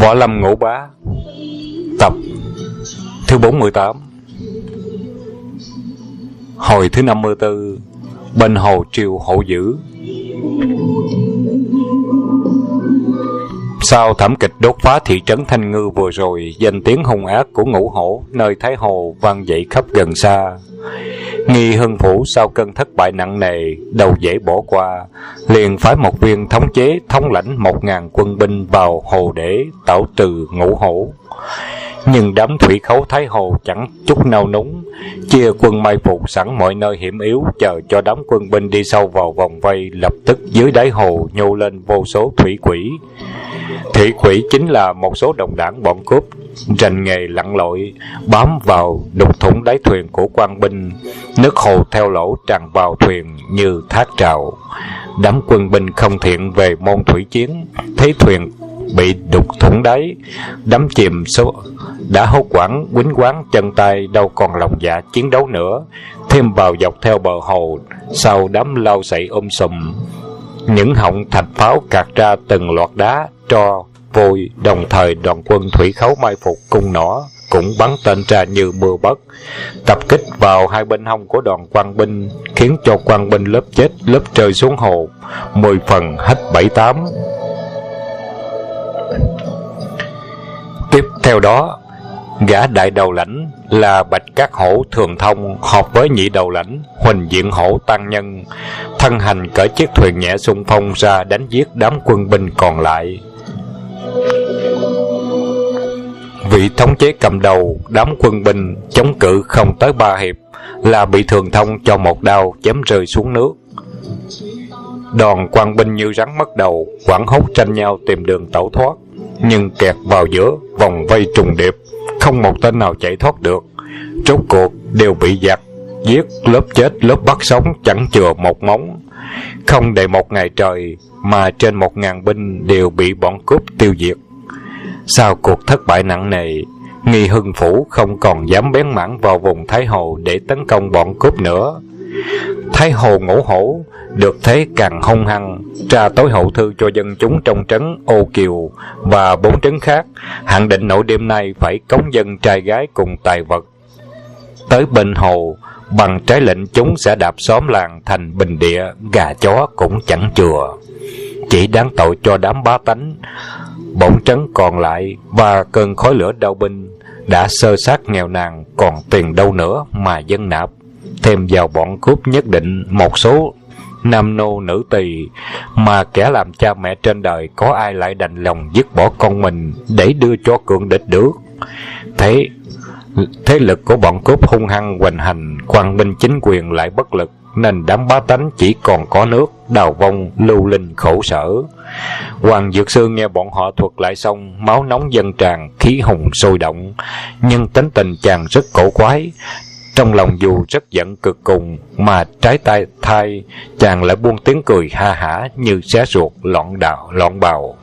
Võ Lâm Ngũ Bá, tập thứ 48, hồi thứ 54, bên hồ triều hổ dữ. Sau thảm kịch đốt phá thị trấn Thanh Ngư vừa rồi, danh tiếng hung ác của Ngũ Hổ nơi Thái Hồ vang dậy khắp gần xa. Nghi Hưng Phủ sau cơn thất bại nặng nề, đâu dễ bỏ qua, liền phái một viên thống chế thống lãnh 1000 quân binh vào hồ để tảo trừ Ngũ Hổ. Nhưng đám thủy khấu Thái Hồ chẳng chút nao núng, chia quân mai phục sẵn mọi nơi hiểm yếu, chờ cho đám quân binh đi sâu vào vòng vây. Lập tức dưới đáy hồ nhô lên vô số thủy quỷ. Thủy quỷ chính là một số đồng đảng bọn cướp rành nghề lặn lội, bám vào đục thủng đáy thuyền của quan binh. Nước hồ theo lỗ tràn vào thuyền như thác trào. Đám quân binh không thiện về môn thủy chiến, thấy thuyền bị đục thủng đáy, đắm chìm số đã hốt hoảng quýnh quáng chân tay, đâu còn lòng dạ chiến đấu nữa. Thêm vào dọc theo bờ hồ, sau đám lau sậy sùm, những họng thạch pháo cạt ra từng loạt đá tro vôi. Đồng thời đoàn quân thủy khấu mai phục cung nỏ cũng bắn tên ra như mưa bất, tập kích vào hai bên hông của đoàn quan binh, khiến cho quan binh lớp chết lớp rơi xuống hồ, 10 phần hết 7-8. Tiếp theo đó, gã đại đầu lãnh là Bạch Cát Hổ Thường Thông họp với nhị đầu lãnh Huỳnh Diện Hổ Tăng Nhân, thân hành cởi chiếc thuyền nhẹ xung phong ra đánh giết đám quân binh còn lại. Vị thống chế cầm đầu đám quân binh chống cự không tới 3 hiệp là bị Thường Thông cho một đao chém rơi xuống nước. Đoàn quan binh như rắn mất đầu, hoảng hốt tranh nhau tìm đường tẩu thoát, nhưng kẹt vào giữa vòng vây trùng điệp, không một tên nào chạy thoát được. Rốt cuộc đều bị giặc giết lớp chết lớp bắt sống, chẳng chừa một móng. Không đầy một ngày trời mà trên 1000 binh đều bị bọn cướp tiêu diệt. Sau cuộc thất bại nặng nề, Nghi Hưng Phủ không còn dám bén mảng vào vùng Thái Hồ để tấn công bọn cướp nữa. Thái Hồ Ngũ Hổ được thế càng hung hăng, tra tối hậu thư cho dân chúng trong trấn Ô Kiều và 4 trấn khác, hạn định nội đêm nay phải cống dân trai gái cùng tài vật tới bên hồ. Bằng trái lệnh chúng sẽ đạp xóm làng thành bình địa, gà chó cũng chẳng chừa. Chỉ đáng tội cho đám bá tánh 4 trấn còn lại và cơn khói lửa đao binh đã sơ sát nghèo nàn, còn tiền đâu nữa mà dân nạp. Thêm vào bọn cướp nhất định một số nam nô nữ tỳ, mà kẻ làm cha mẹ trên đời có ai lại đành lòng dứt bỏ con mình để đưa cho cường địch được. Thế lực của bọn cướp hung hăng hoành hành, quan binh chính quyền lại bất lực, nên đám bá tánh chỉ còn có nước đào vong lưu linh khổ sở. Hoàng Dược Sư nghe bọn họ thuật lại xong, máu nóng dâng tràn, khí hùng sôi động, nhưng tính tình chàng rất cổ quái. Trong lòng dù rất giận cực cùng, mà trái tay thai chàng lại buông tiếng cười ha hả như xé ruột loạn bào.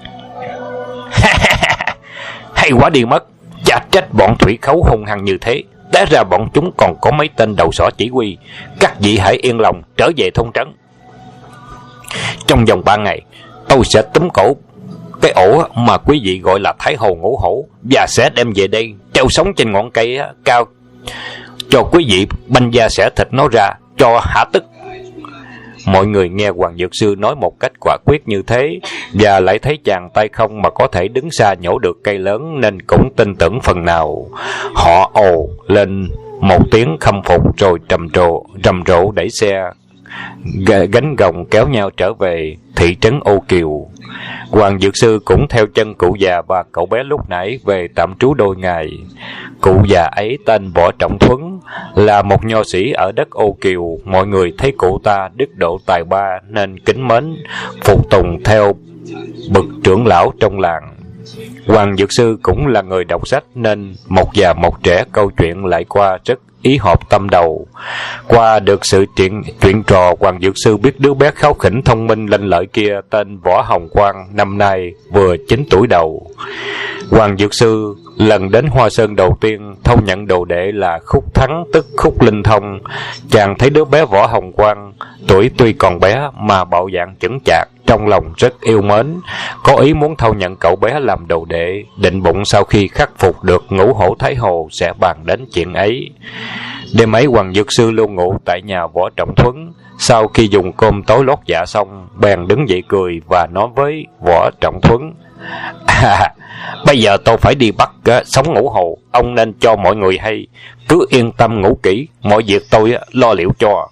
Hay quá đi mất, chả trách bọn thủy khấu hung hăng như thế. Té ra bọn chúng còn có mấy tên đầu sỏ chỉ huy. Các vị hãy yên lòng trở về thôn trấn. Trong vòng 3 ngày, tôi sẽ túm cổ cái ổ mà quý vị gọi là Thái Hồ Ngũ Hổ, và sẽ đem về đây treo sống trên ngọn cây cao, cho quý vị banh da xẻ thịt nó ra cho hả tức. Mọi người nghe Hoàng Dược Sư nói một cách quả quyết như thế, và lại thấy chàng tay không mà có thể đứng xa nhổ được cây lớn, nên cũng tin tưởng phần nào. Họ ồ lên một tiếng khâm phục, rồi rầm rộ đẩy xe gánh gồng kéo nhau trở về thị trấn Ô Kiều. Hoàng Dược Sư cũng theo chân cụ già và cậu bé lúc nãy về tạm trú đôi ngày. Cụ già ấy tên Võ Trọng Thuấn, là một nho sĩ ở đất Ô Kiều. Mọi người thấy cụ ta đức độ tài ba nên kính mến, phục tùng theo bậc trưởng lão trong làng. Hoàng Dược Sư cũng là người đọc sách, nên một già một trẻ câu chuyện lại qua rất ý họp tâm đầu. Qua được sự chuyện trò, Hoàng Dược Sư biết đứa bé kháu khỉnh thông minh lanh lợi kia tên Võ Hồng Quang, năm nay vừa 9 tuổi đầu. Hoàng Dược Sư lần đến Hoa Sơn đầu tiên thâu nhận đồ đệ là Khúc Thắng, tức Khúc Linh Thông. Chàng thấy đứa bé Võ Hồng Quang tuổi tuy còn bé mà bạo dạng chững chạc, trong lòng rất yêu mến, có ý muốn thâu nhận cậu bé làm đồ đệ, định bụng sau khi khắc phục được Ngũ Hổ Thái Hồ sẽ bàn đến chuyện ấy. Đêm ấy Hoàng Dược Sư lưu ngụ tại nhà Võ Trọng Thuấn. Sau khi dùng cơm tối lót dạ xong, bèn đứng dậy cười và nói với Võ Trọng Thuấn: bây giờ tôi phải đi bắt sống Ngũ Hồ, ông nên cho mọi người hay, cứ yên tâm ngủ kỹ, mọi việc tôi lo liệu cho.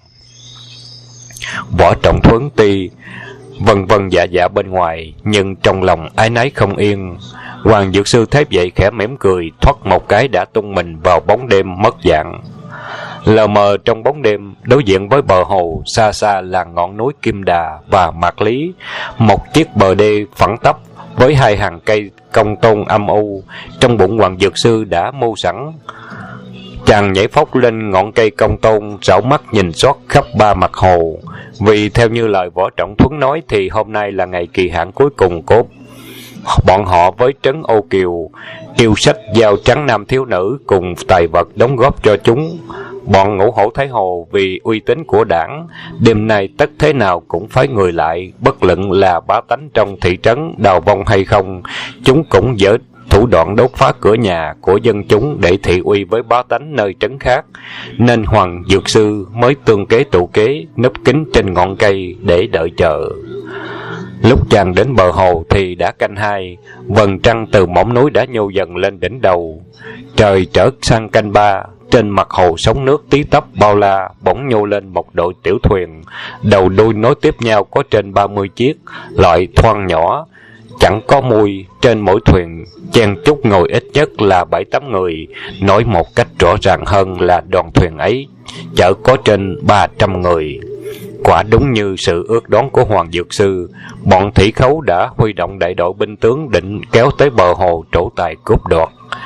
Võ Trọng Thuấn tuy vân vân dạ dạ bên ngoài, nhưng trong lòng áy náy không yên. Hoàng Dược Sư thấy vậy khẽ mỉm cười, thoát một cái đã tung mình vào bóng đêm mất dạng. Lờ mờ trong bóng đêm, đối diện với bờ hồ, xa xa là ngọn núi Kim Đà và Mạc Lý, một chiếc bờ đê phẳng tắp với hai hàng cây công tôn âm u. Trong bụng Hoàng Dược Sư đã mưu sẵn. Chàng nhảy phóc lên ngọn cây công tôn, rảo mắt nhìn xót khắp ba mặt hồ. Vì theo như lời Võ Trọng Thuấn nói thì hôm nay là ngày kỳ hạn cuối cùng của bọn họ với trấn Ô Kiều, yêu sách giao trắng nam thiếu nữ cùng tài vật đóng góp cho chúng. Bọn Ngũ Hổ Thái Hồ vì uy tín của đảng, đêm nay tất thế nào cũng phái người lại, bất luận là bá tánh trong thị trấn đào vong hay không, chúng cũng dở thủ đoạn đốt phá cửa nhà của dân chúng để thị uy với bá tánh nơi trấn khác, nên Hoàng Dược Sư mới tương kế tụ kế núp kín trên ngọn cây để đợi chờ. Lúc chàng đến bờ hồ thì đã canh hai, vầng trăng từ mỏm núi đã nhô dần lên đỉnh đầu. Trời trở sang canh ba, trên mặt hồ sóng nước tí tấp bao la, bỗng nhô lên một đội tiểu thuyền, đầu đuôi nối tiếp nhau có trên 30 chiếc, loại thoăn nhỏ, chẳng có mui. Trên mỗi thuyền chen chúc ngồi ít nhất là 7-8 người, nói một cách rõ ràng hơn là đoàn thuyền ấy chở có trên 300 người. Quả đúng như sự ước đoán của Hoàng Dược Sư, bọn thủy khấu đã huy động đại đội binh tướng định kéo tới bờ hồ trổ tài cướp đoạt.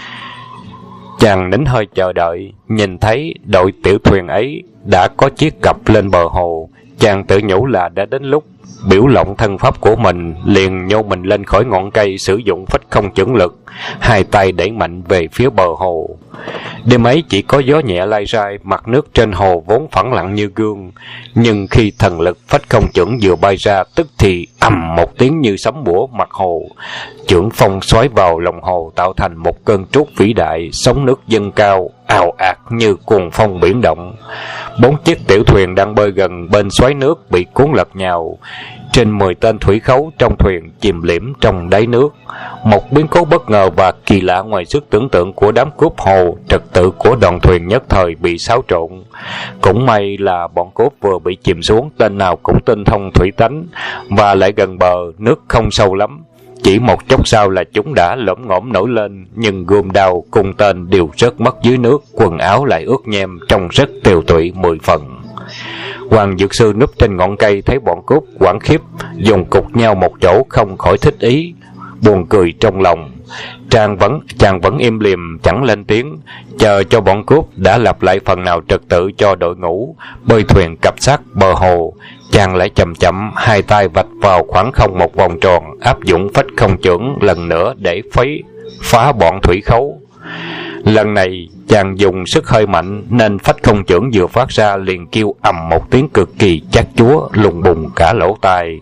Chàng nín hơi chờ đợi, nhìn thấy đội tiểu thuyền ấy đã có chiếc cập lên bờ hồ, chàng tự nhủ là đã đến lúc biểu lộng thân pháp của mình, liền nhô mình lên khỏi ngọn cây, sử dụng phách không chưởng lực, hai tay đẩy mạnh về phía bờ hồ. Đêm ấy chỉ có gió nhẹ lai rai, mặt nước trên hồ vốn phẳng lặng như gương, nhưng khi thần lực phách không chưởng vừa bay ra, tức thì ầm một tiếng như sấm bủa mặt hồ, chưởng phong xoáy vào lòng hồ tạo thành một cơn trút vĩ đại, sóng nước dâng cao ào ạt như cuồng phong biển động. 4 chiếc tiểu thuyền đang bơi gần bên xoáy nước bị cuốn lật nhào, trên 10 tên thủy khấu trong thuyền chìm liễm trong đáy nước. Một biến cố bất ngờ và kỳ lạ ngoài sức tưởng tượng của đám cướp hồ, trật tự của đoàn thuyền nhất thời bị xáo trộn. Cũng may là bọn cướp vừa bị chìm xuống, tên nào cũng tinh thông thủy tánh và lại gần bờ, nước không sâu lắm. Chỉ một chốc sau là chúng đã lổm ngổm nổi lên, nhưng gươm đao cung tên đều rớt mất dưới nước, quần áo lại ướt nhem, trông rất tiều tụy 10 phần. Hoàng Dược Sư núp trên ngọn cây thấy bọn cướp hoảng khiếp dùng cục nhau một chỗ, không khỏi thích ý, buồn cười trong lòng. Chàng vẫn im lìm chẳng lên tiếng, chờ cho bọn cướp đã lặp lại phần nào trật tự cho đội ngũ bơi thuyền cập sát bờ hồ. Chàng lại chậm chậm hai tay vạch vào khoảng không một vòng tròn, áp dụng phách không chưởng lần nữa để phá bọn thủy khấu. Lần này chàng dùng sức hơi mạnh nên phách không chưởng vừa phát ra liền kêu ầm một tiếng cực kỳ chát chúa, lùng bùng cả lỗ tai.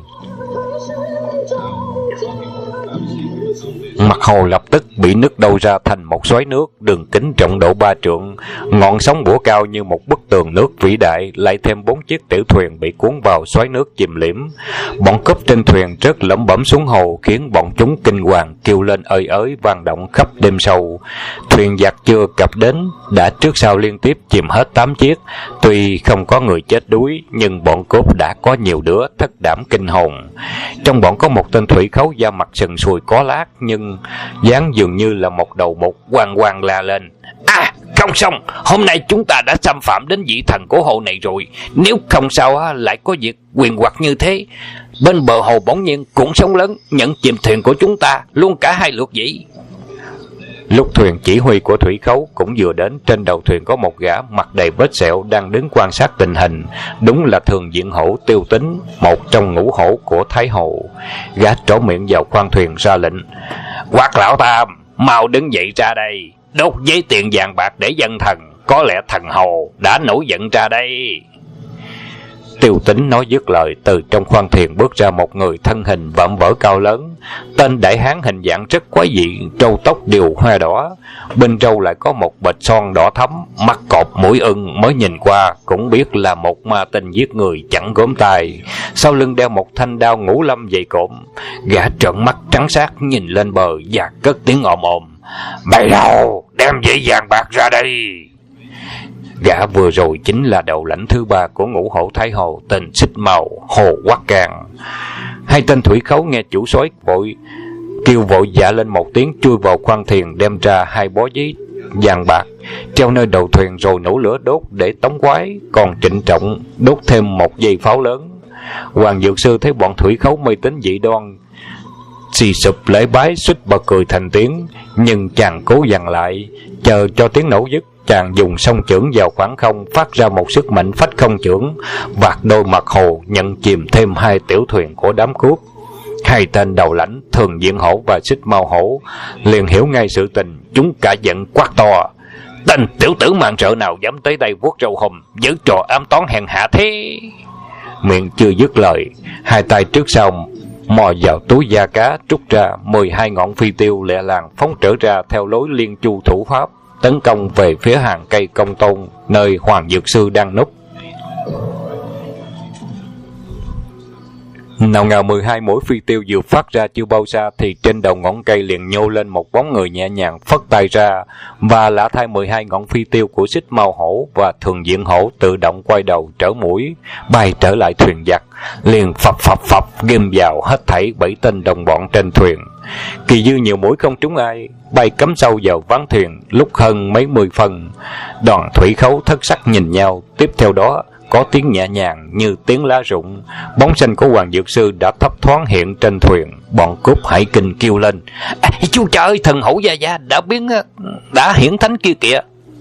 Mặt hồ lập tức bị nứt đâu ra thành một xoáy nước, đường kính rộng độ 3 trượng, ngọn sóng bủa cao như một bức tường nước vĩ đại, lại thêm 4 chiếc tiểu thuyền bị cuốn vào xoáy nước chìm liễm. Bọn cướp trên thuyền rớt lẩm bẩm xuống hồ, khiến bọn chúng kinh hoàng kêu lên ơi ới vang động khắp đêm sâu. Thuyền giặc chưa cập đến đã trước sau liên tiếp chìm hết 8 chiếc. Tuy không có người chết đuối, nhưng bọn cướp đã có nhiều đứa thất đảm kinh hồn. Trong bọn có một tên thủy khấu da mặt sần sùi có lát, nhưng dáng dường như là một đầu mục, hoang hoang la lên: không xong, hôm nay chúng ta đã xâm phạm đến vị thần của hồ này rồi. Nếu không sao lại có việc quyền hoặc như thế. Bên bờ hồ bỗng nhiên cũng sóng lớn nhận chìm thuyền của chúng ta luôn cả 2 lượt vậy. Lúc thuyền chỉ huy của thủy khấu cũng vừa đến, trên đầu thuyền có một gã mặt đầy vết sẹo đang đứng quan sát tình hình. Đúng là Thường Diện Hổ Tiêu Tính, một trong ngũ hổ của Thái Hồ. Gã trỏ miệng vào khoang thuyền ra lệnh: Quát lão Tam, mau đứng dậy ra đây, đốt giấy tiền vàng bạc để dân thần, có lẽ thần Hồ đã nổi giận ra đây. Tiêu Tính nói dứt lời, từ trong khoang thuyền bước ra một người thân hình vạm vỡ cao lớn. Tên đại hán hình dạng rất quái dị, râu tóc đều hoa đỏ, bên râu lại có một vệt son đỏ thắm, mắt cọp mũi ưng, mới nhìn qua cũng biết là một ma tinh giết người chẳng gớm tay. Sau lưng đeo một thanh đao ngũ lâm dày cộm. Gã trợn mắt trắng sát nhìn lên bờ và cất tiếng ồm ồm: Mày đâu, đem giấy vàng bạc ra đây. Gã vừa rồi chính là đầu lãnh thứ ba của ngũ hổ Thái Hồ, tên Xích Mao, Hồ Quát Càng. Hai tên thủy khấu nghe chủ soái kêu vội dạ lên một tiếng, chui vào khoang thuyền đem ra hai bó giấy vàng bạc treo nơi đầu thuyền, rồi nổ lửa đốt để tống quái, còn trịnh trọng đốt thêm một dây pháo lớn. Hoàng Dược Sư thấy bọn thủy khấu mê tín dị đoan, xì sụp lễ bái, suýt bật cười thành tiếng, nhưng chàng cố dằn lại, chờ cho tiếng nổ dứt. Chàng dùng song chưởng vào khoảng không, phát ra một sức mạnh phách không chưởng, vạt đôi mặt hồ nhận chìm thêm hai tiểu thuyền của đám cướp. Hai tên đầu lãnh Thường Diện Hổ và Xích Mao Hổ liền hiểu ngay sự tình, chúng cả giận quát to: Tên tiểu tử màn rợ nào dám tới đây vuốt râu hùm, giở trò ám toán hèn hạ thế? Miệng chưa dứt lời, hai tay trước sau mò vào túi da cá, trút ra 12 ngọn phi tiêu lẹ làng phóng trở ra theo lối liên chu thủ pháp, tấn công về phía hàng cây Công Tôn nơi Hoàng Dược Sư đang núp. Nào ngờ 12 mũi phi tiêu vừa phát ra chưa bao xa thì trên đầu ngọn cây liền nhô lên một bóng người nhẹ nhàng phất tay ra, và lạ thay 12 ngọn phi tiêu của Xích Mao Hổ và Thường Diện Hổ tự động quay đầu trở mũi bay trở lại thuyền giặc, liền phập phập phập ghim vào hết thảy 7 tên đồng bọn trên thuyền. Kỳ dư nhiều mũi không trúng ai, bay cắm sâu vào ván thuyền lúc hơn mấy mươi phân. Đoàn thủy khấu thất sắc nhìn nhau, tiếp theo đó có tiếng nhẹ nhàng như tiếng lá rụng, bóng xanh của Hoàng Dược Sư đã thấp thoáng hiện trên thuyền. Bọn cướp hải kinh kêu lên: Chú trời, thần hổ gia gia đã hiển thánh kia kìa.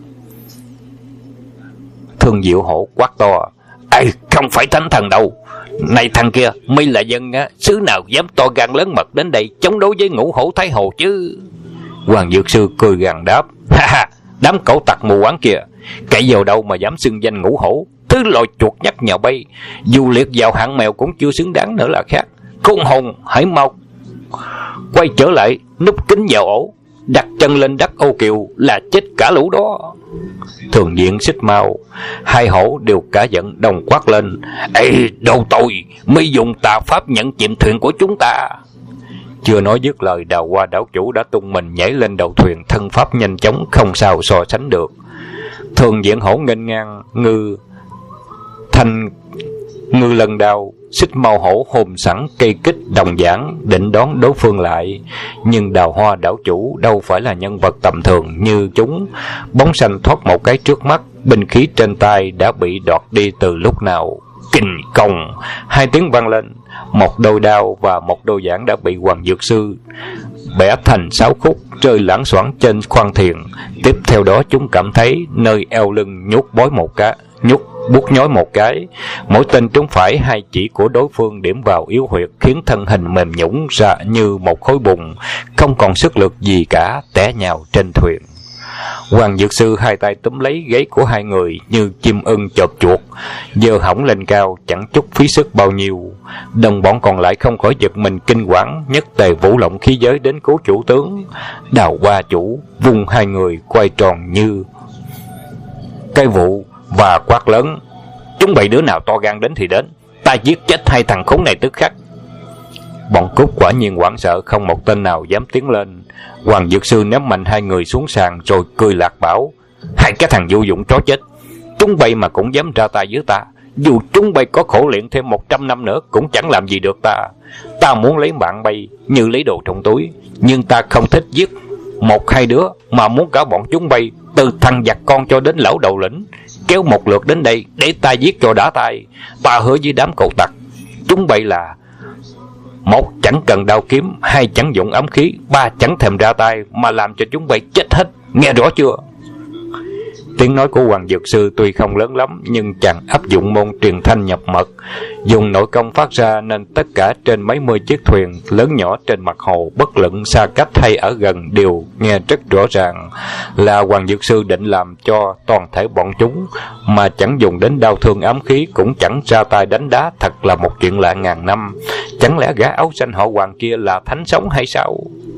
Thường Diệu Hổ quát to: Không phải thánh thần đâu. Này thằng kia, mi là dân xứ nào dám to gan lớn mật đến đây chống đối với ngũ hổ Thái Hồ chứ? Hoàng Dược Sư cười gằn đáp: Đám cẩu tặc mù quáng kìa, kẻ vào đâu mà dám xưng danh ngũ hổ, thứ loài chuột nhắt nhào bay, dù liệt vào hạng mèo cũng chưa xứng đáng nữa là khác. Khôn hồn, hãy mau quay trở lại, núp kín vào ổ, đặt chân lên đất Ô Kiều là chết cả lũ đó. Thường Diện, Xích Mao, hai hổ đều cả giận đồng quát lên: Đồ tồi, mi dùng tà pháp nhận chìm thuyền của chúng ta. Chưa nói dứt lời, Đào Hoa đảo chủ đã tung mình nhảy lên đầu thuyền, thân pháp nhanh chóng không sao so sánh được. Thường Diện Hổ nghênh ngang ngư lần đao, Xích Mao Hổ hồn sẵn cây kích đồng giảng định đón đối phương lại. Nhưng Đào Hoa đảo chủ đâu phải là nhân vật tầm thường như chúng. Bóng xanh thoát một cái trước mắt, binh khí trên tay đã bị đoạt đi từ lúc nào. Kình công, hai tiếng vang lên, một đôi đao và một đôi giảng đã bị Hoàng Dược Sư bẻ thành 6 khúc, rơi loảng xoảng trên khoang thuyền. Tiếp theo đó chúng cảm thấy nơi eo lưng nhút buốt nhói một cái. Mỗi tên trúng phải hai chỉ của đối phương điểm vào yếu huyệt, khiến thân hình mềm nhũn ra như một khối bùn, không còn sức lực gì cả, té nhào trên thuyền. Hoàng Dược Sư hai tay túm lấy gáy của hai người như chim ưng chộp chuột, giơ hõng lên cao, chẳng chút phí sức bao nhiêu. Đồng bọn còn lại không khỏi giật mình kinh quản, nhất tề vũ lộng khí giới đến cứu chủ tướng. Đào Hoa chủ vung hai người quay tròn như cây vụ và quát lớn: Chúng bày đứa nào to gan đến thì đến, ta giết chết hai thằng khốn này tức khắc. Bọn cướp quả nhiên hoảng sợ, không một tên nào dám tiến lên. Hoàng Dược Sư ném mạnh hai người xuống sàn rồi cười lạc bảo: Hai cái thằng vô dụng chó chết, chúng bay mà cũng dám ra tay với ta. Dù chúng bay có khổ luyện thêm 100 năm nữa cũng chẳng làm gì được ta. Ta muốn lấy mạng bay như lấy đồ trong túi, nhưng ta không thích giết một hai đứa, mà muốn cả bọn chúng bay, từ thằng giặc con cho đến lão đầu lĩnh, kéo một lượt đến đây để ta giết cho đã tay. Ta hứa với đám cậu tặc, chúng bay là một chẳng cần đao kiếm, hai chẳng dụng ám khí, ba chẳng thèm ra tay, mà làm cho chúng bay chết hết, nghe rõ chưa? Tiếng nói của Hoàng Dược Sư tuy không lớn lắm, nhưng chàng áp dụng môn truyền thanh nhập mật, dùng nội công phát ra, nên tất cả trên mấy mươi chiếc thuyền lớn nhỏ trên mặt hồ, bất luận xa cách hay ở gần, đều nghe rất rõ ràng là Hoàng Dược Sư định làm cho toàn thể bọn chúng, mà chẳng dùng đến đao thương ám khí, cũng chẳng ra tay đánh đá. Thật là một chuyện lạ ngàn năm. Chẳng lẽ gã áo xanh họ Hoàng kia là thánh sống hay sao?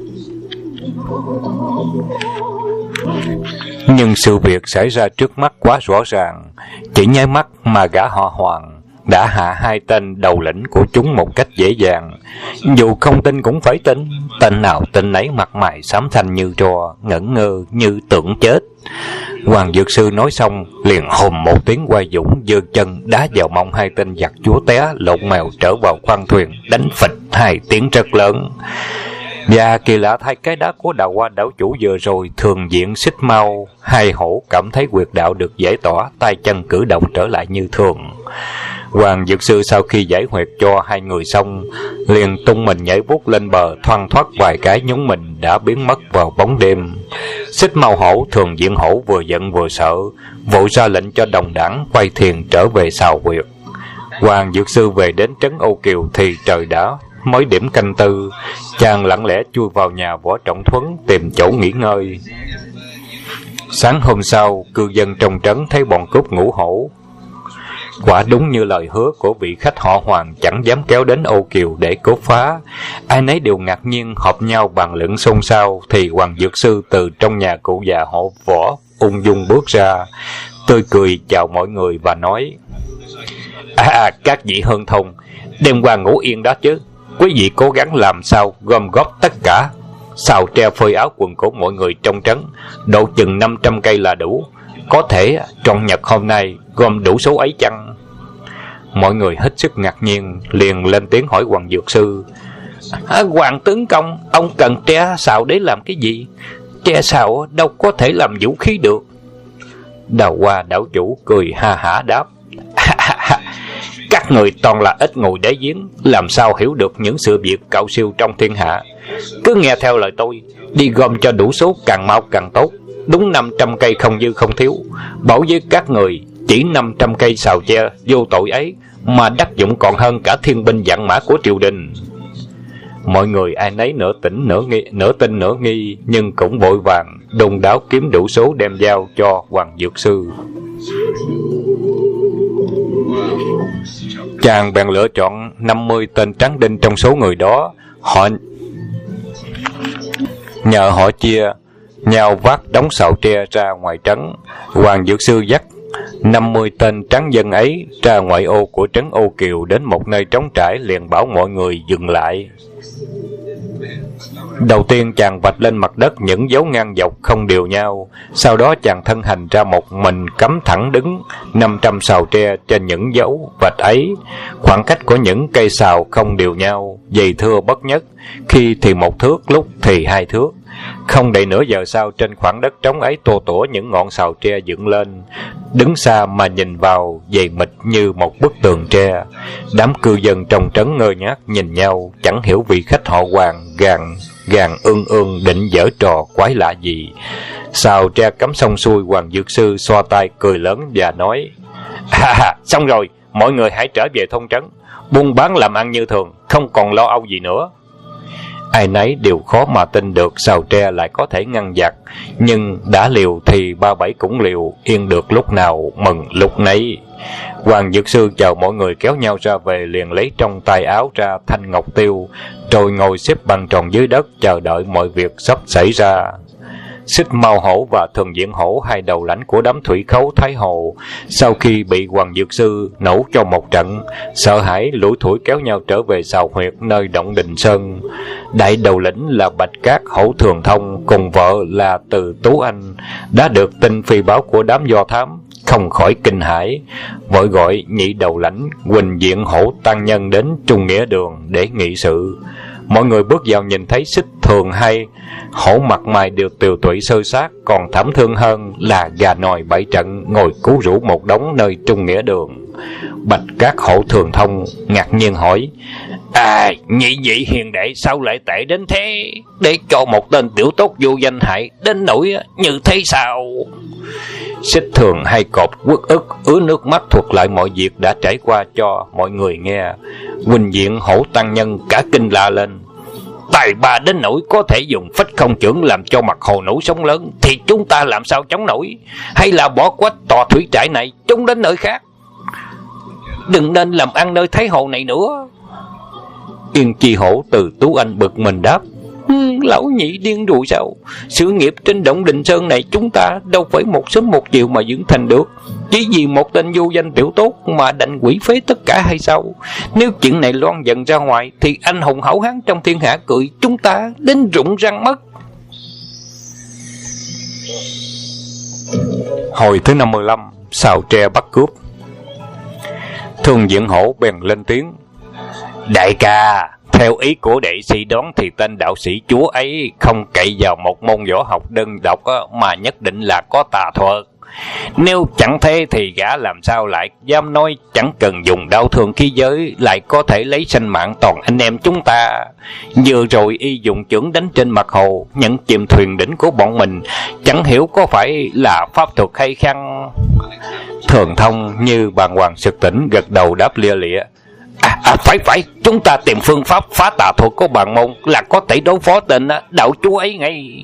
Nhưng sự việc xảy ra trước mắt quá rõ ràng, chỉ nháy mắt mà gã họ Hoàng đã hạ hai tên đầu lĩnh của chúng một cách dễ dàng. Dù không tin cũng phải tin, tên nào tên nấy mặt mày xám xanh như tro, ngẩn ngơ như tưởng chết. Hoàng Dược Sư nói xong liền hùm một tiếng quay dũng, giơ chân đá vào mông hai tên giặc chúa té lộn mèo trở vào khoang thuyền, đánh phịch hai tiếng rất lớn. Và kỳ lạ thay, cái đá của Đào Hoa đảo chủ vừa rồi thường diện Xích Mau, hai hổ cảm thấy quyệt đạo được giải tỏa, tay chân cử động trở lại như thường. Hoàng Dược Sư sau khi giải huyệt cho hai người xong, liền tung mình nhảy vút lên bờ, thoăn thoắt vài cái nhúng mình đã biến mất vào bóng đêm. Xích Mau hổ, thường diện hổ, vừa giận vừa sợ, vội ra lệnh cho đồng đảng quay thuyền trở về sào huyệt. Hoàng Dược Sư về đến trấn Âu Kiều thì trời đã mới điểm canh tư. Chàng lặng lẽ chui vào nhà Võ Trọng Thuấn tìm chỗ nghỉ ngơi. Sáng hôm sau, cư dân trong trấn thấy bọn cướp ngũ hổ. Quả đúng như lời hứa của vị khách họ Hoàng, chẳng dám kéo đến Âu Kiều để cốt phá. Ai nấy đều ngạc nhiên họp nhau bàn luận xôn xao, thì Hoàng Dược Sư từ trong nhà cụ già họ Võ ung dung bước ra, tươi cười chào mọi người và nói: các vị hơn thông, đêm qua ngủ yên đó chứ? Quý vị cố gắng làm sao gom góp tất cả sào tre phơi áo quần của mọi người trong trấn, độ chừng 500 cây là đủ. Có thể trong nhật hôm nay gom đủ số ấy chăng? Mọi người hết sức ngạc nhiên, liền lên tiếng hỏi Hoàng Dược Sư: Hoàng tướng công, ông cần tre sào để làm cái gì? Tre sào đâu có thể làm vũ khí được. Đào Hoa đảo chủ cười ha hả đáp: Các người toàn là ít ngồi đáy giếng, làm sao hiểu được những sự việc cao siêu trong thiên hạ. Cứ nghe theo lời tôi, đi gom cho đủ số, càng mau càng tốt. Đúng 500 cây không dư không thiếu. Bảo với các người, chỉ 500 cây sào tre vô tội ấy mà đắc dụng còn hơn cả thiên binh vạn mã của triều đình. Mọi người ai nấy nửa tin nửa nghi, nhưng cũng vội vàng đôn đáo kiếm đủ số đem giao cho Hoàng Dược Sư. Chàng bèn lựa chọn 50 tên tráng đinh trong số người đó. Nhờ họ chia nhau vác đống sào tre ra ngoài trấn. Hoàng Dược Sư dắt 50 tên tráng dân ấy ra ngoại ô của trấn Âu Kiều, đến một nơi trống trải, liền bảo mọi người dừng lại. Đầu tiên chàng vạch lên mặt đất những dấu ngang dọc không đều nhau. Sau đó chàng thân hành ra một mình, cắm thẳng đứng 500 sào tre trên những dấu vạch ấy. Khoảng cách của những cây sào không đều nhau, dày thưa bất nhất, khi thì 1 thước, lúc thì 2 thước. Không đầy nửa giờ sau, trên khoảng đất trống ấy tô tủa những ngọn sào tre dựng lên. Đứng xa mà nhìn vào, dày mịt như một bức tường tre. Đám cư dân trong trấn ngơ ngác nhìn nhau, chẳng hiểu vị khách họ Hoàng gàn ương định giở trò quái lạ gì. Sào tre cắm xong xuôi, Hoàng Dược Sư xoa tay cười lớn và nói: Xong rồi, mọi người hãy trở về thôn trấn, buôn bán làm ăn như thường, không còn lo âu gì nữa. Ai nấy đều khó mà tin được sào tre lại có thể ngăn giặc, nhưng đã liều thì ba bảy cũng liều, yên được lúc nào mừng lúc nấy. Hoàng Dược Sư chào mọi người kéo nhau ra về, liền lấy trong tay áo ra thanh ngọc tiêu, rồi ngồi xếp bằng tròn dưới đất chờ đợi mọi việc sắp xảy ra. Xích Mau hổ và Thường Diện hổ, hai đầu lãnh của đám thủy khấu Thái Hồ, sau khi bị Hoàng Dược Sư nổ cho một trận, sợ hãi lủi thủi kéo nhau trở về sào huyệt nơi Động Đình Sơn. Đại đầu lĩnh là Bạch Cát hổ Thường Thông cùng vợ là Từ Tú Anh đã được tin phi báo của đám do thám, không khỏi kinh hãi, vội gọi nhị đầu lãnh Huỳnh Diện hổ tăng nhân đến Trung Nghĩa Đường để nghị sự. Mọi người bước vào nhìn thấy Xích Thường hay hổ mặt mày được tiều tụy sơ sát, còn thảm thương hơn là gà nòi 7 trận ngồi cứu rũ một đống nơi Trung Nghĩa Đường. Bạch Cát hổ Thường Thông ngạc nhiên hỏi: Nhị vị hiền đệ sao lại tệ đến thế, để cho một tên tiểu tốt vô danh hại đến nỗi như thế sao? Xích Thường hay cột uất ức ứa nước mắt thuật lại mọi việc đã trải qua cho mọi người nghe. Huỳnh Diện Hổ tăng nhân cả kinh la lên: tài ba đến nỗi có thể dùng phách không chưởng làm cho mặt hồ nổ sóng lớn, thì chúng ta làm sao chống nổi? Hay là bỏ quách tòa thủy trại này chúng đến nơi khác, đừng nên làm ăn nơi Thái Hồ này nữa. Yên Chi Hổ từ Tú Anh bực mình đáp: lão nhị điên rồi sao? Sự nghiệp trên Động Đình Sơn này chúng ta đâu phải một sớm một chiều mà dưỡng thành được, chỉ vì một tên vô danh tiểu tốt mà đành quỷ phế tất cả hay sao? Nếu chuyện này loan dần ra ngoài thì anh hùng hảo hán trong thiên hạ cười chúng ta đến rụng răng mất. Hồi thứ 55, Sào Tre bắt cướp. Thương Diện Hổ bèn lên tiếng: đại ca, theo ý của đệ suy đoán thì tên đạo sĩ chúa ấy không cậy vào một môn võ học đơn độc mà nhất định là có tà thuật. Nếu chẳng thế thì gã làm sao lại dám nói chẳng cần dùng đao thương khí giới lại có thể lấy sinh mạng toàn anh em chúng ta. Vừa rồi y dùng chưởng đánh trên mặt hồ, nhận chìm thuyền đỉnh của bọn mình, chẳng hiểu có phải là pháp thuật hay chăng? Thường Thông như bàng hoàng sực tỉnh, gật đầu đáp lia lịa: phải, chúng ta tìm phương pháp phá tà thuật của bàn môn là có thể đối phó tên đạo chúa ấy ngay.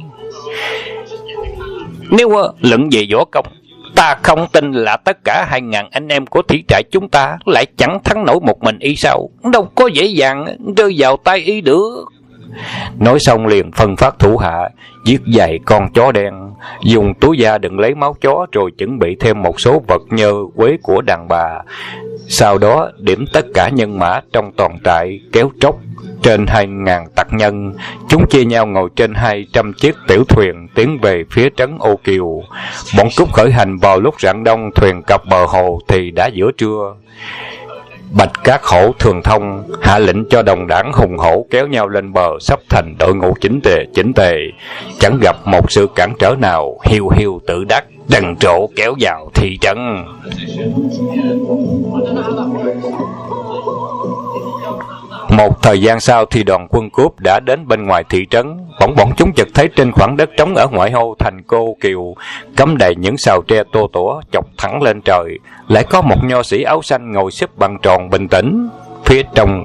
Nếu luận về võ công, ta không tin là tất cả 2.000 anh em của thủy trại chúng ta lại chẳng thắng nổi một mình y sao, đâu có dễ dàng rơi vào tay y được. Nói xong liền phân phát thủ hạ giết vài con chó đen, dùng túi da đựng lấy máu chó, rồi chuẩn bị thêm một số vật nhơ quế của đàn bà. Sau đó điểm tất cả nhân mã trong toàn trại kéo trốc trên 2.000 tặc nhân. Chúng chia nhau ngồi trên 200 chiếc tiểu thuyền tiến về phía trấn Ô Kiều. Bọn cướp khởi hành vào lúc rạng đông, thuyền cập bờ hồ thì đã giữa trưa. Bạch Cát Hổ Thường Thông hạ lệnh cho đồng đảng hùng hổ kéo nhau lên bờ, sắp thành đội ngũ chỉnh tề, chẳng gặp một sự cản trở nào, hiu hiu tự đắc đần trộ kéo vào thị trấn. Một thời gian sau thì đoàn quân cướp đã đến bên ngoài thị trấn. Bọn chúng chợt thấy trên khoảng đất trống ở ngoại ô thành Cô Kiều cắm đầy những sào tre tô tủa chọc thẳng lên trời, lại có một nho sĩ áo xanh ngồi xếp bằng tròn bình tĩnh. Phía trong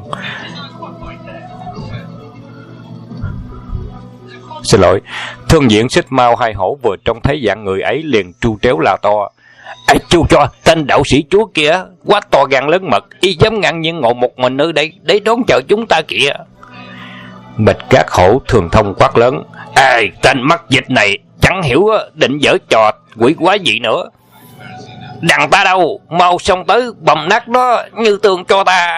Thương Diện Xích Mao Hai Hổ vừa trông thấy dạng người ấy liền tru tréo la to: chu cho tên đạo sĩ chúa kia quá to gan lớn mật, y dám ngang nhiên ngồi một mình nơi đây để đón chờ chúng ta kìa. Bạch Cát Hổ Thường Thông quát lớn: tên mắc dịch này chẳng hiểu định giở trò quỷ quái gì nữa. Đằng ta đâu, mau xông tới bầm nát đó như tường cho ta.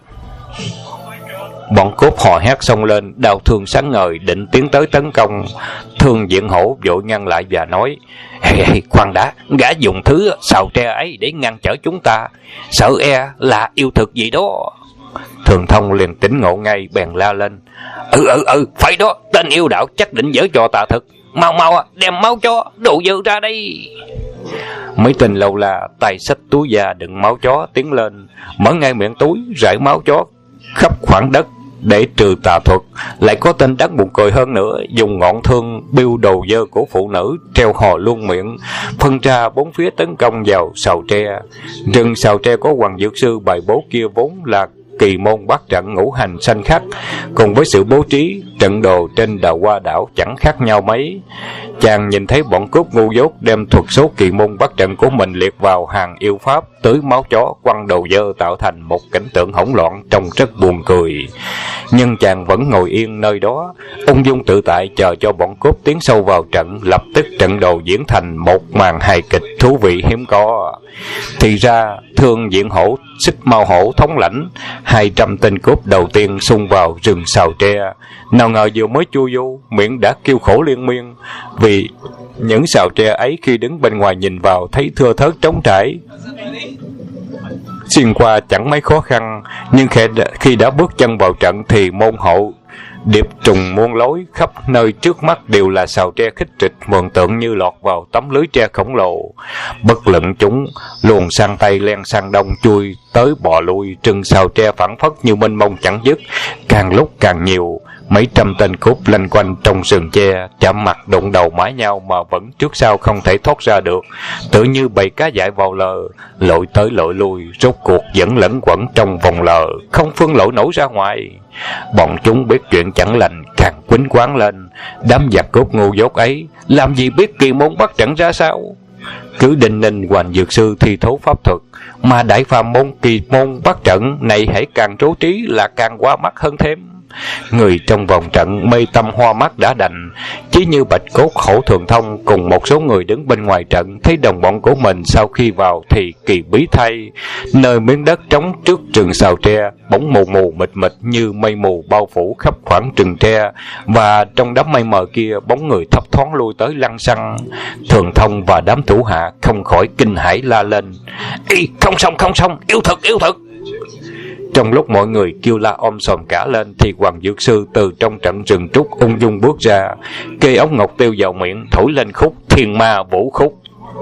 Bọn cướp hò hét xông lên, đao thương sáng ngời định tiến tới tấn công. Thương Diện Hổ vội ngăn lại và nói: khoan đã, gã dùng thứ sào tre ấy để ngăn trở chúng ta, sợ e là yêu thực gì đó. Thường Thông liền tỉnh ngộ ngay, bèn la lên: phải đó, tên yêu đạo chắc định giở trò tà thực, mau đem máu chó đồ dơ ra đây. Mấy tên lâu la tay xách túi da đựng máu chó tiến lên, mở ngay miệng túi rải máu chó khắp khoảng đất để trừ tà thuật. Lại có tên đáng buồn cười hơn nữa, dùng ngọn thương biêu đầu dơ của phụ nữ treo hò luôn miệng, phân ra bốn phía tấn công vào sào tre. Rừng sào tre có Hoàng Dược Sư bài bố kia vốn là kỳ môn bát trận ngũ hành xanh khắc, cùng với sự bố trí trận đồ trên Đào Hoa đảo chẳng khác nhau mấy. Chàng nhìn thấy bọn cướp ngu dốt đem thuật số kỳ môn bát trận của mình liệt vào hàng yêu pháp, tưới máu chó quăng đầu dơ, tạo thành một cảnh tượng hỗn loạn trông rất buồn cười. Nhưng chàng vẫn ngồi yên nơi đó, ung dung tự tại chờ cho bọn cướp tiến sâu vào trận. Lập tức trận đồ diễn thành một màn hài kịch thú vị hiếm có. Thì ra Thương Diện Hổ Xích Mao Hổ thống lãnh 200 tên cướp đầu tiên xung vào rừng sào tre. Nào ngờ vừa mới chui vô, miệng đã kêu khổ liên miên, vì những sào tre ấy khi đứng bên ngoài nhìn vào thấy thưa thớt trống trải, xuyên qua chẳng mấy khó khăn. Nhưng khi đã bước chân vào trận thì môn hộ Điệp trùng muôn lối, khắp nơi trước mắt đều là sào tre khích trịch, mường tượng như lọt vào tấm lưới tre khổng lồ. Bất luận chúng luồn sang tây len sang đông, chui tới bò lui, rừng sào tre phảng phất như mênh mông chẳng dứt, càng lúc càng nhiều. Mấy trăm tên cướp lanh quanh trong sườn tre, chạm mặt đụng đầu mãi nhau mà vẫn trước sau không thể thoát ra được, tự như bầy cá dại vào lờ, lội tới lội lui, rốt cuộc vẫn lẫn quẩn trong vòng lờ, không phương lội nổi ra ngoài. Bọn chúng biết chuyện chẳng lành, càng quýnh quáng lên. Đám giặc cướp ngu dốt ấy làm gì biết kỳ môn bắt trận ra sao? Cứ đinh ninh Hoành Dược Sư thi thố pháp thuật, mà đại phàm môn kỳ môn bắt trận này hãy càng trố trí là càng qua mắt hơn thêm. Người trong vòng trận mê tâm hoa mắt đã đành, chỉ như Bạch Cốt, Hổ Thường Thông cùng một số người đứng bên ngoài trận thấy đồng bọn của mình sau khi vào thì kỳ bí thay. Nơi miếng đất trống trước rừng sào tre bỗng mù mù mịt mịt như mây mù bao phủ khắp khoảng rừng tre, và trong đám mây mờ kia bóng người thấp thoáng lui tới lăng xăng. Thường Thông và đám thủ hạ không khỏi kinh hãi la lên: "Ê, không xong, yêu thực!" Trong lúc mọi người kêu la om sòm cả lên thì Hoành Dược Sư từ trong trận rừng trúc ung dung bước ra, kê ống ngọc tiêu vào miệng, thổi lên khúc Thiên Ma Vũ Khúc.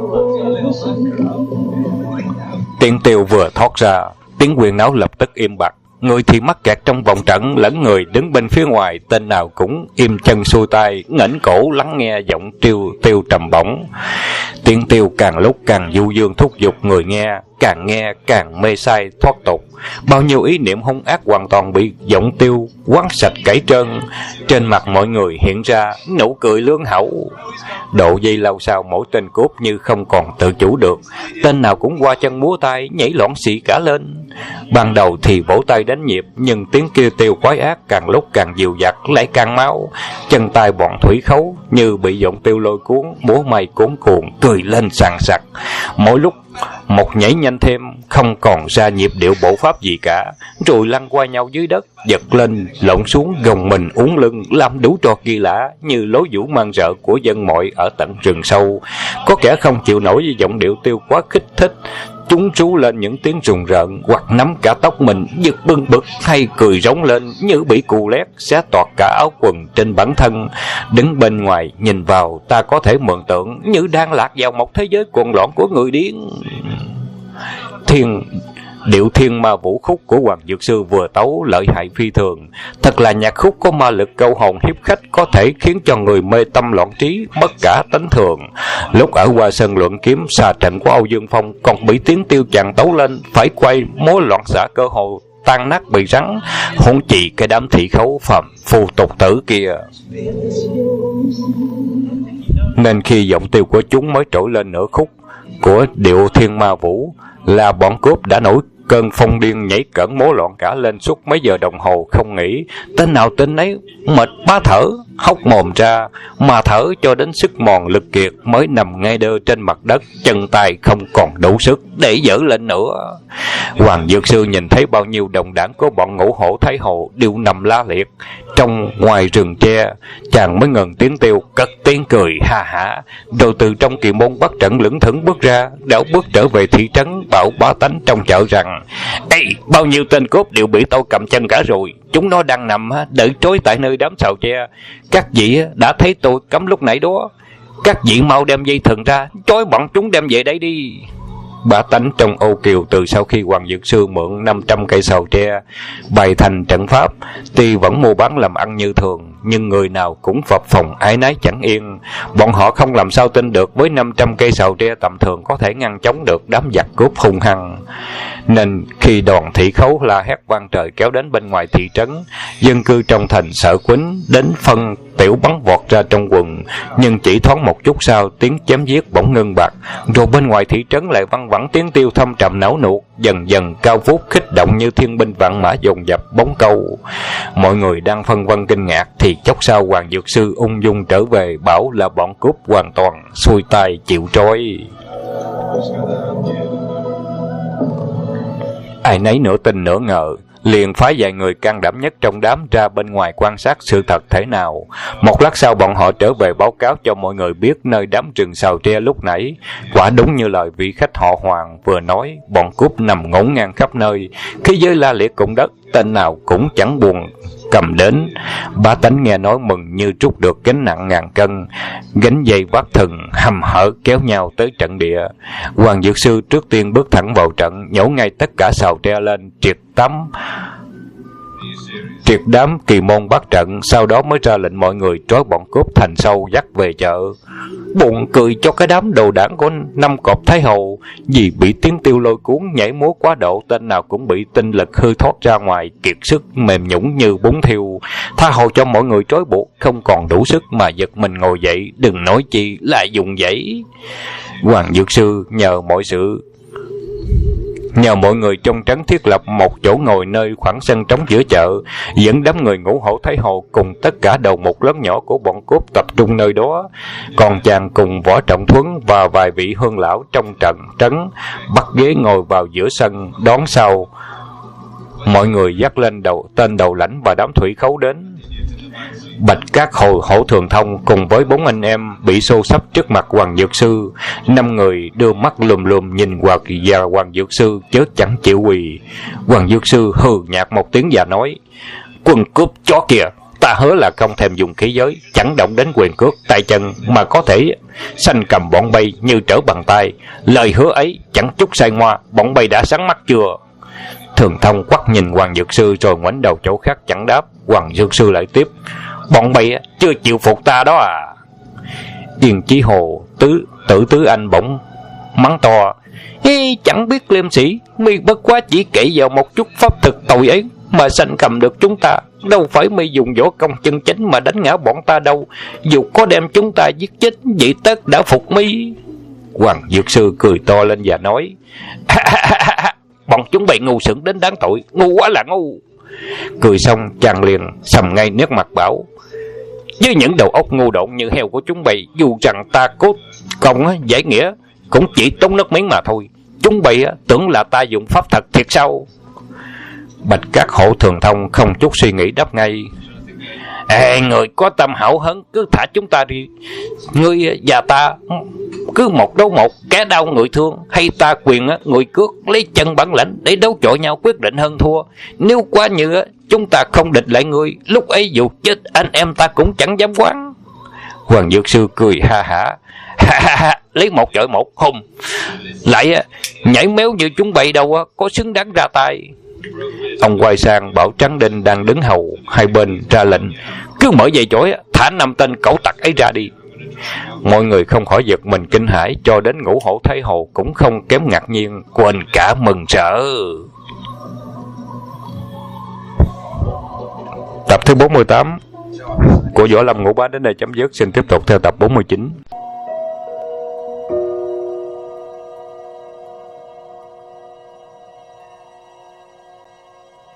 Tiếng tiêu vừa thoát ra, tiếng huyên náo lập tức im bặt. Người thì mắc kẹt trong vòng trận, lẫn người đứng bên phía ngoài tên nào cũng im chân xuôi tay, ngẩng cổ lắng nghe giọng tiêu trầm bổng. Tiếng tiêu càng lúc càng du dương thúc giục người nghe càng mê say thoát tục. Bao nhiêu ý niệm hung ác hoàn toàn bị giọng tiêu quán sạch cải trơn. Trên mặt mọi người hiện ra nụ cười lương hậu. Độ giây lâu sau, mỗi tên cướp như không còn tự chủ được, tên nào cũng qua chân múa tay, nhảy loạn xị cả lên. Ban đầu thì vỗ tay đánh nhịp, nhưng tiếng kêu tiêu quái ác càng lúc càng dịu dặt, lại càng máu. Chân tay bọn Thủy Khấu như bị giọng tiêu lôi cuốn, múa may cuốn cuồng, cười lên sàn sặc. Mỗi lúc một nhảy nhanh thêm, không còn ra nhịp điệu bộ pháp gì cả, rồi lăn qua nhau dưới đất, giật lên lộn xuống, gồng mình uốn lưng, làm đủ trò kỳ lạ như lối vũ man rợ của dân mọi ở tận rừng sâu. Có kẻ không chịu nổi với giọng điệu tiêu quá kích thích, chúng rú lên những tiếng rùng rợn, hoặc nắm cả tóc mình giật bưng bực, hay cười rống lên như bị cù lét xé toạc cả áo quần trên bản thân. Đứng bên ngoài nhìn vào, ta có thể mường tượng như đang lạc vào một thế giới cuồng loạn của người điên. Điệu Thiên Ma Vũ Khúc của Hoành Dược Sư vừa tấu lợi hại phi thường, thật là nhạc khúc có ma lực câu hồn hiếp khách, có thể khiến cho người mê tâm loạn trí, mất cả tánh thường. Lúc ở Hoa Sơn luận kiếm, xà trận của Âu Dương Phong còn bị tiếng tiêu chàng tấu lên phải quay mối loạn xạ cơ hồ tan nát bị rắn, huống chi cái đám thị khấu phàm phu tục tử kia. Nên khi giọng tiêu của chúng mới trỗi lên nửa khúc của điệu Thiên Ma Vũ là bọn cướp đã nổi cơn phong điên, nhảy cẫng múa loạn cả lên suốt mấy giờ đồng hồ không nghỉ. Tên nào tên nấy mệt bá thở, hốc mồm ra mà thở cho đến sức mòn lực kiệt mới nằm ngay đơ trên mặt đất, chân tay không còn đủ sức để dở lên nữa. Hoành Dược Sư nhìn thấy bao nhiêu đồng đảng của bọn Ngũ Hổ Thái Hồ đều nằm la liệt trong ngoài rừng tre, chàng mới ngừng tiếng tiêu, cất tiếng cười ha hả, rồi từ trong kỳ môn bắt trận lững thững bước ra, đảo bước trở về thị trấn, bảo bá tánh trong chợ rằng: "Ê, bao nhiêu tên cướp đều bị tôi cầm chân cả rồi, chúng nó đang nằm đợi trói tại nơi đám sào tre. Các vị đã thấy tôi cấm lúc nãy đó, các vị mau đem dây thừng ra, trói bọn chúng đem về đây đi." Bá tánh trong Âu Kiều từ sau khi Hoành Dược Sư mượn 500 cây sào tre bày thành trận pháp, tuy vẫn mua bán làm ăn như thường, nhưng người nào cũng phập phồng ái nái chẳng yên. Bọn họ không làm sao tin được với 500 cây sào tre tầm thường có thể ngăn chống được đám giặc cướp hung hăng. Nên khi đoàn thị khấu la hét vang trời kéo đến bên ngoài thị trấn, dân cư trong thành sợ quýnh đến phân tiểu bắn vọt ra trong quần. Nhưng chỉ thoáng một chút sau, tiếng chém giết bỗng ngưng bặt, rồi bên ngoài thị trấn lại văng vẳng tiếng tiêu thâm trầm não nuột, dần dần cao vút khích động như thiên binh vạn mã dồn dập bóng câu. Mọi người đang phân vân kinh ngạc thì chốc sau Hoành Dược Sư ung dung trở về, bảo là bọn cướp hoàn toàn xuôi tay chịu trói. Ai nấy nửa tin nửa ngờ, liền phái vài người can đảm nhất trong đám ra bên ngoài quan sát sự thật thế nào. Một lát sau bọn họ trở về báo cáo cho mọi người biết nơi đám rừng sào tre lúc nãy. Quả đúng như lời vị khách họ Hoàng vừa nói, bọn cướp nằm ngổn ngang khắp nơi, khí giới la liệt cùng đất, tên nào cũng chẳng buồn cầm đến. Bá tánh nghe nói mừng như trút được gánh nặng ngàn cân, gánh dây vác thừng hầm hở kéo nhau tới trận địa. Hoàng Dược Sư trước tiên bước thẳng vào trận, nhổ ngay tất cả sào tre lên, triệt đám kỳ môn bắt trận, sau đó mới ra lệnh mọi người trói bọn cướp thành sâu dắt về chợ. Buồn cười cho cái đám đầu đảng của năm cọp Thái Hầu, vì bị tiếng tiêu lôi cuốn nhảy múa quá độ, tên nào cũng bị tinh lực hư thoát ra ngoài, kiệt sức mềm nhũn như bún thiêu. Tha hồ cho mọi người trói buộc, không còn đủ sức mà giật mình ngồi dậy, đừng nói chi lại dùng dãy. Hoàng Dược Sư nhờ mọi người trong trấn thiết lập một chỗ ngồi nơi khoảng sân trống giữa chợ, dẫn đám người Ngũ Hổ Thái Hồ cùng tất cả đầu mục lớn nhỏ của bọn cướp tập trung nơi đó. Còn chàng cùng Võ Trọng Thuấn và vài vị hương lão trong trấn bắt ghế ngồi vào giữa sân đón sau. Mọi người dắt lên tên đầu lãnh và đám thủy khấu đến. Bạch Cát Hổ Thường Thông cùng với 4 anh em bị xô xấp trước mặt Hoàng Dược Sư. 5 người đưa mắt lùm lùm nhìn qua Hoàng Dược Sư chớ chẳng chịu quỳ. Hoàng Dược Sư hừ nhạt một tiếng và nói: "Quân cướp chó kìa, ta hứa là không thèm dùng khí giới, chẳng động đến quyền cước tay chân, mà có thể sanh cầm bọn bay như trở bàn tay. Lời hứa ấy chẳng chút sai ngoa, bọn bay đã sáng mắt chưa?" Thường Thông quắc nhìn Hoàng Dược Sư rồi ngoảnh đầu chỗ khác chẳng đáp. Hoàng Dược Sư lại tiếp: "Bọn bay chưa chịu phục ta đó à?" Yên Chí Hồ Tứ Anh bỗng mắng to: "Chẳng biết liêm sĩ, mi bất quá chỉ kể vào một chút pháp thực tội ấy mà sanh cầm được chúng ta. Đâu phải mi dùng võ công chân chính mà đánh ngã bọn ta đâu. Dù có đem chúng ta giết chết, vậy tất đã phục mi." Hoàng Dược Sư cười to lên và nói: "Bọn chúng bày ngu xuẩn đến đáng tội, ngu quá là ngu." Cười xong chàng liền sầm ngay nét mặt bảo: "Với những đầu óc ngu độn như heo của chúng bày, dù rằng ta cố công giải nghĩa cũng chỉ tốn nước miếng mà thôi. Chúng bày tưởng là ta dùng pháp thật thiệt sao?" Bạch Cát Hổ Thường Thông không chút suy nghĩ đáp ngay: "Người có tâm hảo hấn cứ thả chúng ta đi. Ngươi và ta cứ một đấu một, kẻ đau người thương, hay ta quyền người cước, lấy chân bản lãnh để đấu chọi nhau quyết định hơn thua. Nếu quá như chúng ta không địch lại ngươi, lúc ấy dù chết anh em ta cũng chẳng dám quán." Hoàng Dược Sư cười ha hả: "Lấy một chọi một hùng, lại nhảy méo như chúng bày đâu có xứng đáng ra tay." Ông quay sang bảo Tráng Đinh đang đứng hầu hai bên ra lệnh: "Cứ mở dây chổi, thả 5 tên cẩu tặc ấy ra đi." Mọi người không khỏi giật mình kinh hãi, cho đến Ngũ Hổ Thái Hồ cũng không kém ngạc nhiên, quên cả mừng rỡ. Tập thứ 48 của Võ Lâm Ngũ Bá đến đây chấm dứt. Xin tiếp tục theo tập 49.